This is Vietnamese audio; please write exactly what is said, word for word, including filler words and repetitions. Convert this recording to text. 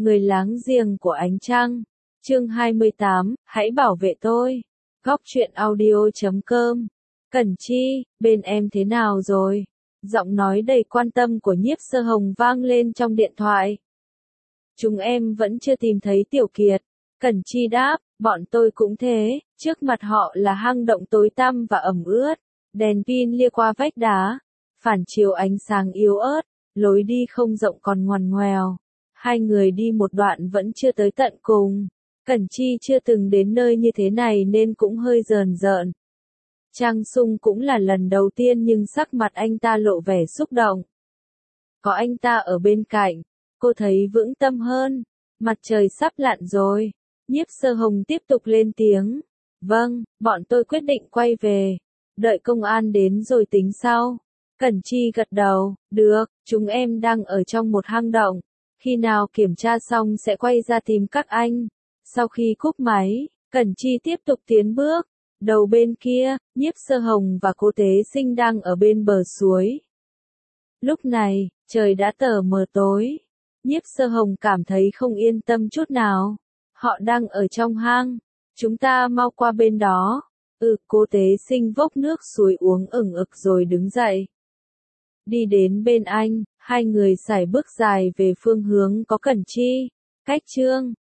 Người láng giềng của ánh trăng. Chương hai mươi tám, hãy bảo vệ tôi. Góc truyện audio chấm com. Cẩn Chi, bên em thế nào rồi? Giọng nói đầy quan tâm của Nhiếp Sơ Hồng vang lên trong điện thoại. Chúng em vẫn chưa tìm thấy Tiểu Kiệt. Cẩn Chi đáp, bọn tôi cũng thế, trước mặt họ là hang động tối tăm và ẩm ướt. Đèn pin lia qua vách đá, phản chiếu ánh sáng yếu ớt, lối đi không rộng còn ngoằn ngoèo. Hai người đi một đoạn vẫn chưa tới tận cùng. Cẩn Chi chưa từng đến nơi như thế này nên cũng hơi rờn rợn. Trang Sung cũng là lần đầu tiên nhưng sắc mặt anh ta lộ vẻ xúc động. Có anh ta ở bên cạnh, cô thấy vững tâm hơn. Mặt trời sắp lặn rồi. Nhiếp Sơ Hồng tiếp tục lên tiếng. Vâng, bọn tôi quyết định quay về. Đợi công an đến rồi tính sau. Cẩn Chi gật đầu, được, chúng em đang ở trong một hang động. Khi nào kiểm tra xong sẽ quay ra tìm các anh. Sau khi cúp máy, Cẩn Chi tiếp tục tiến bước. Đầu bên kia, Nhiếp Sơ Hồng và Cố Tế Sinh đang ở bên bờ suối. Lúc này, trời đã tờ mờ tối. Nhiếp Sơ Hồng cảm thấy không yên tâm chút nào. Họ đang ở trong hang. Chúng ta mau qua bên đó. Ừ, Cố Tế Sinh vốc nước suối uống ửng ực rồi đứng dậy. Đi đến bên anh, hai người sải bước dài về phương hướng có Cẩn Chi. Cách Trương,